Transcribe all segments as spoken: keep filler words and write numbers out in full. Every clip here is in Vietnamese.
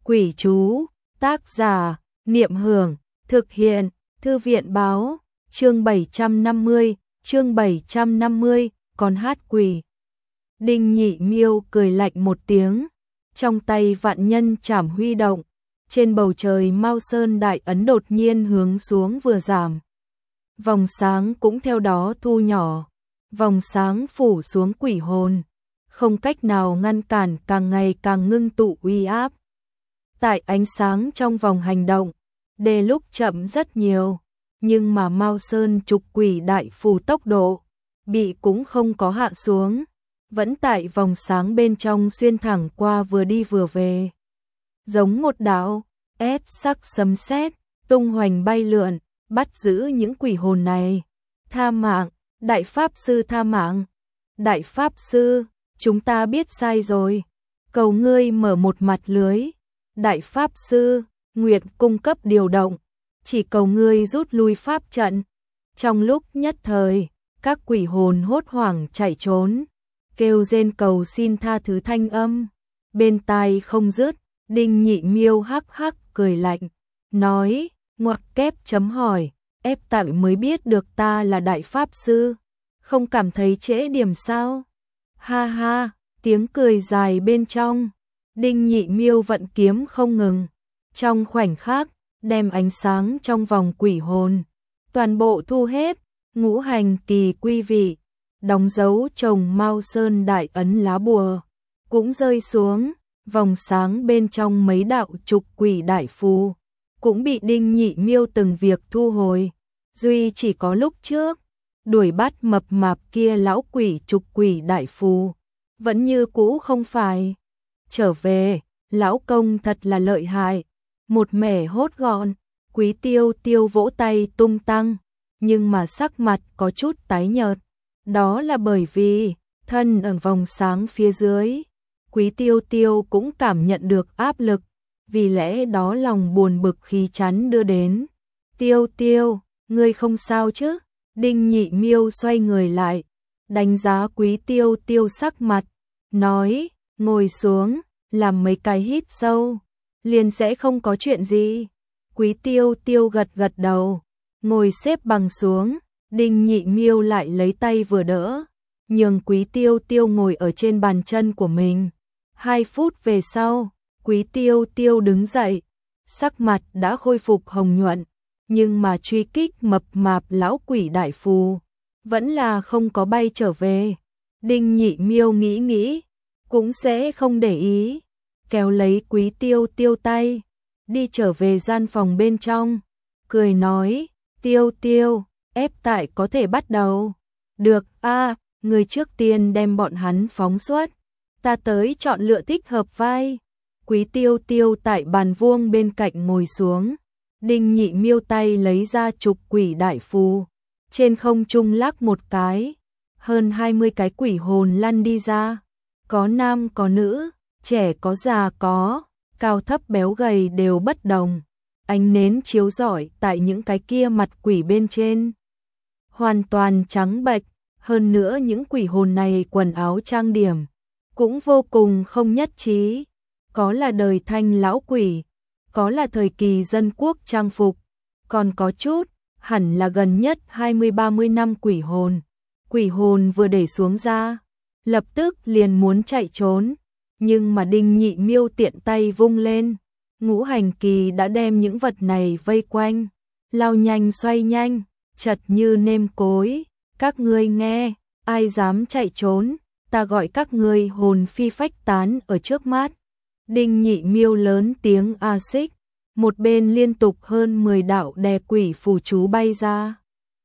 Quỷ chú, tác giả, Niệm Hưởng, thực hiện, Thư viện báo, chương bảy trăm năm mươi, chương bảy trăm năm mươi, con hát quỷ. Đinh Nhị Miêu cười lạnh một tiếng, trong tay vạn nhân trảm huy động, trên bầu trời Mao Sơn Đại Ấn đột nhiên hướng xuống vừa giảm. Vòng sáng cũng theo đó thu nhỏ, vòng sáng phủ xuống quỷ hồn, không cách nào ngăn cản, càng ngày càng ngưng tụ uy áp. Tại ánh sáng trong vòng hành động, đề lúc chậm rất nhiều, nhưng mà Mao Sơn trục quỷ đại phù tốc độ, bị cũng không có hạ xuống, vẫn tại vòng sáng bên trong xuyên thẳng qua vừa đi vừa về. Giống một đạo, ép sắc sấm sét, tung hoành bay lượn, bắt giữ những quỷ hồn này. Tha mạng, đại pháp sư tha mạng. Đại pháp sư, chúng ta biết sai rồi. Cầu ngươi mở một mặt lưới. Đại pháp sư, nguyện cung cấp điều động, chỉ cầu ngươi rút lui pháp trận. Trong lúc nhất thời, các quỷ hồn hốt hoảng chạy trốn, kêu rên cầu xin tha thứ thanh âm, bên tai không dứt. Đinh Nhị Miêu hắc hắc cười lạnh, nói, ngoặc kép chấm hỏi, ép tại mới biết được ta là đại pháp sư, không cảm thấy trễ điểm sao? Ha ha, tiếng cười dài bên trong. Đinh Nhị Miêu vận kiếm không ngừng, trong khoảnh khắc, đem ánh sáng trong vòng quỷ hồn, toàn bộ thu hết, ngũ hành kỳ quy vị, đóng dấu chồng Mao Sơn Đại Ấn lá bùa, cũng rơi xuống, vòng sáng bên trong mấy đạo trục quỷ đại phù, cũng bị Đinh Nhị Miêu từng việc thu hồi, duy chỉ có lúc trước, đuổi bắt mập mạp kia lão quỷ trục quỷ đại phù, vẫn như cũ không phải. Trở về, lão công thật là lợi hại, một mẻ hốt gọn. Quý Tiêu Tiêu vỗ tay tung tăng, nhưng mà sắc mặt có chút tái nhợt, đó là bởi vì thân ở vòng sáng phía dưới, Quý Tiêu Tiêu cũng cảm nhận được áp lực, vì lẽ đó lòng buồn bực khí chắn đưa đến. Tiêu Tiêu, ngươi không sao chứ? Đinh Nhị Miêu xoay người lại, đánh giá Quý Tiêu Tiêu sắc mặt, nói, ngồi xuống, làm mấy cái hít sâu, liền sẽ không có chuyện gì. Quý Tiêu Tiêu gật gật đầu, ngồi xếp bằng xuống, Đinh Nhị Miêu lại lấy tay vừa đỡ, nhường Quý Tiêu Tiêu ngồi ở trên bàn chân của mình. Hai phút về sau, Quý Tiêu Tiêu đứng dậy, sắc mặt đã khôi phục hồng nhuận, nhưng mà truy kích mập mạp lão quỷ đại phù, vẫn là không có bay trở về. Đinh Nhị Miêu nghĩ nghĩ, cũng sẽ không để ý, kéo lấy Quý Tiêu Tiêu tay, đi trở về gian phòng bên trong, cười nói, Tiêu Tiêu, ép tại có thể bắt đầu. Được, a, à, người trước tiên đem bọn hắn phóng xuất, ta tới chọn lựa thích hợp vai. Quý Tiêu Tiêu tại bàn vuông bên cạnh ngồi xuống, Đinh Nhị Miêu tay lấy ra trục quỷ đại phù, trên không trung lắc một cái, hơn hai mươi cái quỷ hồn lăn đi ra, có nam có nữ, trẻ có già có, cao thấp béo gầy đều bất đồng. Ánh nến chiếu rọi tại những cái kia mặt quỷ bên trên, hoàn toàn trắng bệch, hơn nữa những quỷ hồn này quần áo trang điểm cũng vô cùng không nhất trí, có là đời Thanh lão quỷ, có là thời kỳ dân quốc trang phục, còn có chút hẳn là gần nhất hai mươi ba mươi năm quỷ hồn. Quỷ hồn vừa để xuống ra, lập tức liền muốn chạy trốn, nhưng mà Đinh Nhị Miêu tiện tay vung lên, ngũ hành kỳ đã đem những vật này vây quanh, lao nhanh xoay nhanh, chật như nêm cối. Các ngươi nghe, ai dám chạy trốn, ta gọi các ngươi hồn phi phách tán ở trước mắt. Đinh Nhị Miêu lớn tiếng a xích, một bên liên tục hơn mười đạo đè quỷ phù chú bay ra,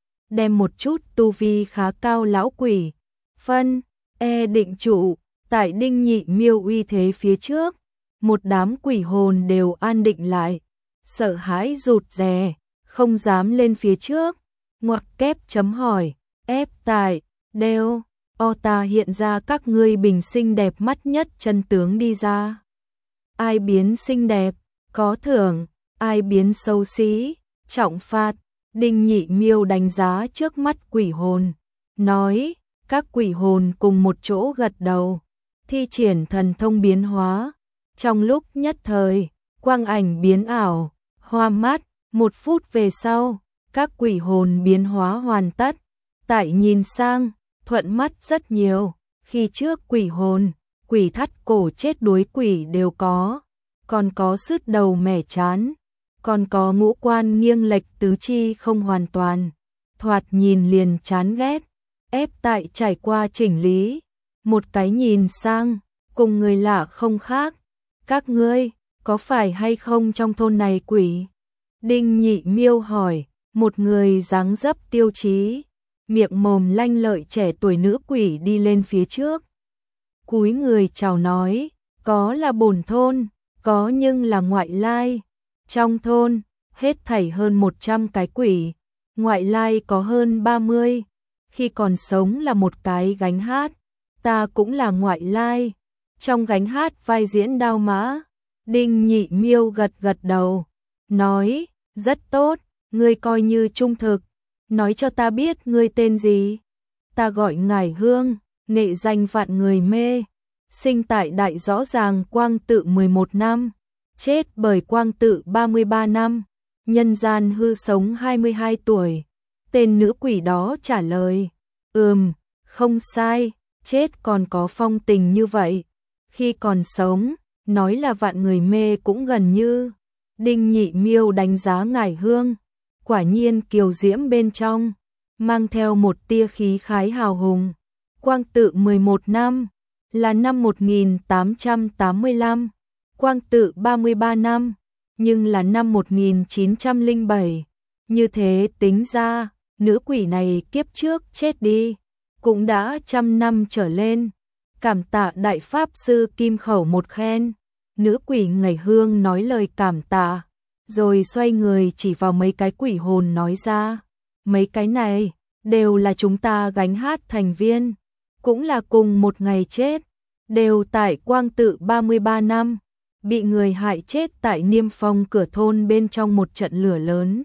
đem một chút tu vi khá cao lão quỷ phân e định trụ. Tại Đinh Nhị Miêu uy thế phía trước, một đám quỷ hồn đều an định lại, sợ hãi rụt rè, không dám lên phía trước. Ngoặc kép chấm hỏi, ép tại, đều, o ta hiện ra các ngươi bình xinh đẹp mắt nhất chân tướng đi ra. Ai biến xinh đẹp, có thưởng, ai biến xấu xí, trọng phạt. Đinh Nhị Miêu đánh giá trước mắt quỷ hồn, nói, các quỷ hồn cùng một chỗ gật đầu, thi triển thần thông biến hóa. Trong lúc nhất thời, quang ảnh biến ảo, hoa mắt, một phút về sau, các quỷ hồn biến hóa hoàn tất. Tại nhìn sang, thuận mắt rất nhiều, khi trước quỷ hồn, quỷ thắt cổ chết đuối quỷ đều có, còn có sứt đầu mẻ chán, còn có ngũ quan nghiêng lệch tứ chi không hoàn toàn, thoạt nhìn liền chán ghét, ép tại trải qua chỉnh lý, một cái nhìn sang, cùng người lạ không khác. Các ngươi, có phải hay không trong thôn này quỷ? Đinh Nhị Miêu hỏi, một người dáng dấp tiêu chí, miệng mồm lanh lợi trẻ tuổi nữ quỷ đi lên phía trước. Cúi người chào nói, có là bổn thôn, có nhưng là ngoại lai. Trong thôn, hết thảy hơn một trăm cái quỷ, ngoại lai có hơn ba mươi. Khi còn sống là một cái gánh hát, ta cũng là ngoại lai. Trong gánh hát vai diễn Đao Mã, Đinh Nhị Miêu gật gật đầu, nói, rất tốt, ngươi coi như trung thực, nói cho ta biết ngươi tên gì. Ta gọi Ngải Hương, nghệ danh vạn người mê, sinh tại Đại Rõ Ràng Quang Tự mười một năm, chết bởi Quang Tự ba mươi ba năm, nhân gian hư sống hai mươi hai tuổi. Tên nữ quỷ đó trả lời, ừm, không sai, chết còn có phong tình như vậy. Khi còn sống, nói là vạn người mê cũng gần như. Đinh Nhị Miêu đánh giá Ngải Hương, quả nhiên kiều diễm bên trong, mang theo một tia khí khái hào hùng. Quang Tự mười một năm, là năm một nghìn tám trăm tám mươi lăm, Quang Tự ba mươi ba năm, nhưng là năm một nghìn chín trăm lẻ bảy. Như thế tính ra, nữ quỷ này kiếp trước chết đi, cũng đã trăm năm trở lên. Cảm tạ Đại Pháp Sư Kim Khẩu một khen. Nữ quỷ Ngải Hương nói lời cảm tạ, rồi xoay người chỉ vào mấy cái quỷ hồn nói ra, mấy cái này, đều là chúng ta gánh hát thành viên, cũng là cùng một ngày chết, đều tại Quang Tự ba mươi ba năm, bị người hại chết tại Niêm Phong cửa thôn bên trong một trận lửa lớn.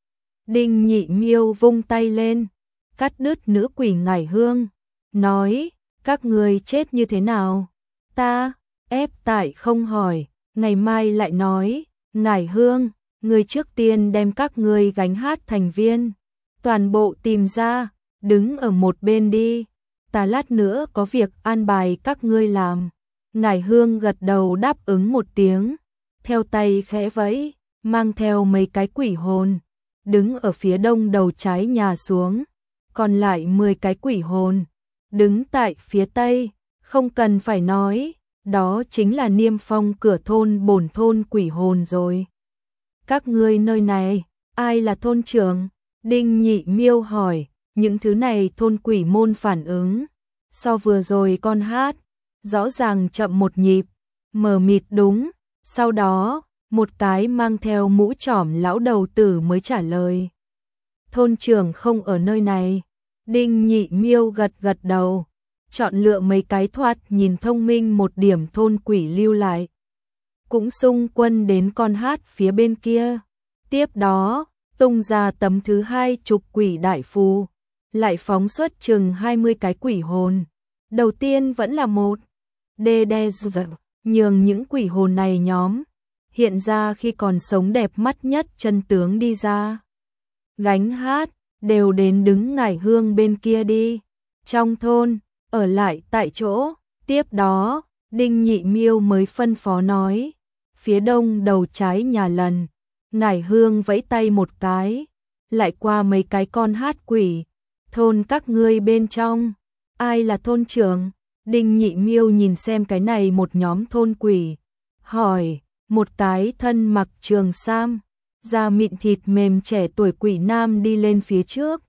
Đinh Nhị Miêu vung tay lên, cắt đứt nữ quỷ Ngải Hương, nói, các người chết như thế nào? Ta, ép tại không hỏi, ngày mai lại nói, Ngải Hương, người trước tiên đem các người gánh hát thành viên, toàn bộ tìm ra, đứng ở một bên đi, ta lát nữa có việc an bài các ngươi làm. Ngải Hương gật đầu đáp ứng một tiếng, theo tay khẽ vẫy, mang theo mấy cái quỷ hồn, đứng ở phía đông đầu trái nhà xuống, còn lại mười cái quỷ hồn, đứng tại phía tây, không cần phải nói, đó chính là Niêm Phong cửa thôn bổn thôn quỷ hồn rồi. Các ngươi nơi này, ai là thôn trưởng? Đinh Nhị Miêu hỏi, những thứ này thôn quỷ môn phản ứng. So vừa rồi con hát, rõ ràng chậm một nhịp, mờ mịt đúng, sau đó, một cái mang theo mũ trỏm lão đầu tử mới trả lời. Thôn trưởng không ở nơi này. Đinh Nhị Miêu gật gật đầu, chọn lựa mấy cái thoạt nhìn thông minh một điểm thôn quỷ lưu lại. Cũng xung quân đến con hát phía bên kia. Tiếp đó, tung ra tấm thứ hai chục quỷ đại phù, lại phóng xuất chừng hai mươi cái quỷ hồn. Đầu tiên vẫn là một đê đe dở, nhường những quỷ hồn này nhóm, hiện ra khi còn sống đẹp mắt nhất chân tướng đi ra. Gánh hát, đều đến đứng Ngải Hương bên kia đi. Trong thôn, ở lại tại chỗ, tiếp đó, Đinh Nhị Miêu mới phân phó nói, phía đông đầu trái nhà lần, Ngải Hương vẫy tay một cái, lại qua mấy cái con hát quỷ, thôn các ngươi bên trong, ai là thôn trưởng? Đinh Nhị Miêu nhìn xem cái này một nhóm thôn quỷ, hỏi, một cái thân mặc trường sam, da mịn thịt mềm trẻ tuổi quỷ nam đi lên phía trước.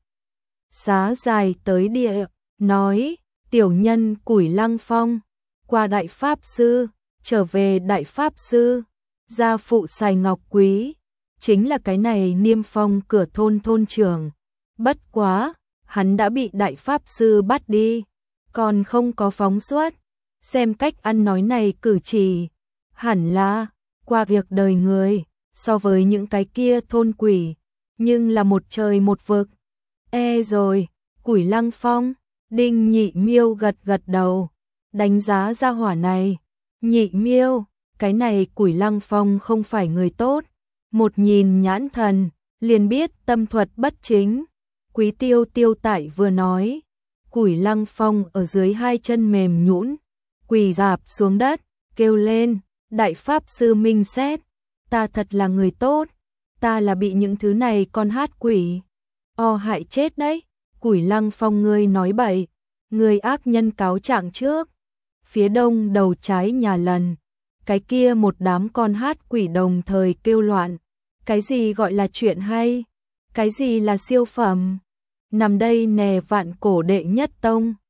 Xá dài tới địa, nói, tiểu nhân Củi Lăng Phong, qua Đại Pháp Sư, trở về Đại Pháp Sư, gia phụ xài ngọc quý, chính là cái này Niêm Phong cửa thôn thôn trưởng. Bất quá, hắn đã bị Đại Pháp Sư bắt đi, còn không có phóng xuất, xem cách ăn nói này cử chỉ, hẳn là, qua việc đời người, so với những cái kia thôn quỷ, nhưng là một trời một vực. E rồi, Củi Lăng Phong, Đinh Nhị Miêu gật gật đầu, đánh giá ra hỏa này. Nhị Miêu, cái này Củi Lăng Phong không phải người tốt, một nhìn nhãn thần, liền biết tâm thuật bất chính. Quý Tiêu Tiêu tại vừa nói, Củi Lăng Phong ở dưới hai chân mềm nhũn, quỳ rạp xuống đất, kêu lên, đại pháp sư minh xét, ta thật là người tốt, ta là bị những thứ này con hát quỷ o hại chết đấy. Củi Lăng Phong ngươi nói bậy, ngươi ác nhân cáo trạng trước. Phía đông đầu trái nhà lần, cái kia một đám con hát quỷ đồng thời kêu loạn, cái gì gọi là chuyện hay, cái gì là siêu phẩm, nằm đây nè vạn cổ đệ nhất tông.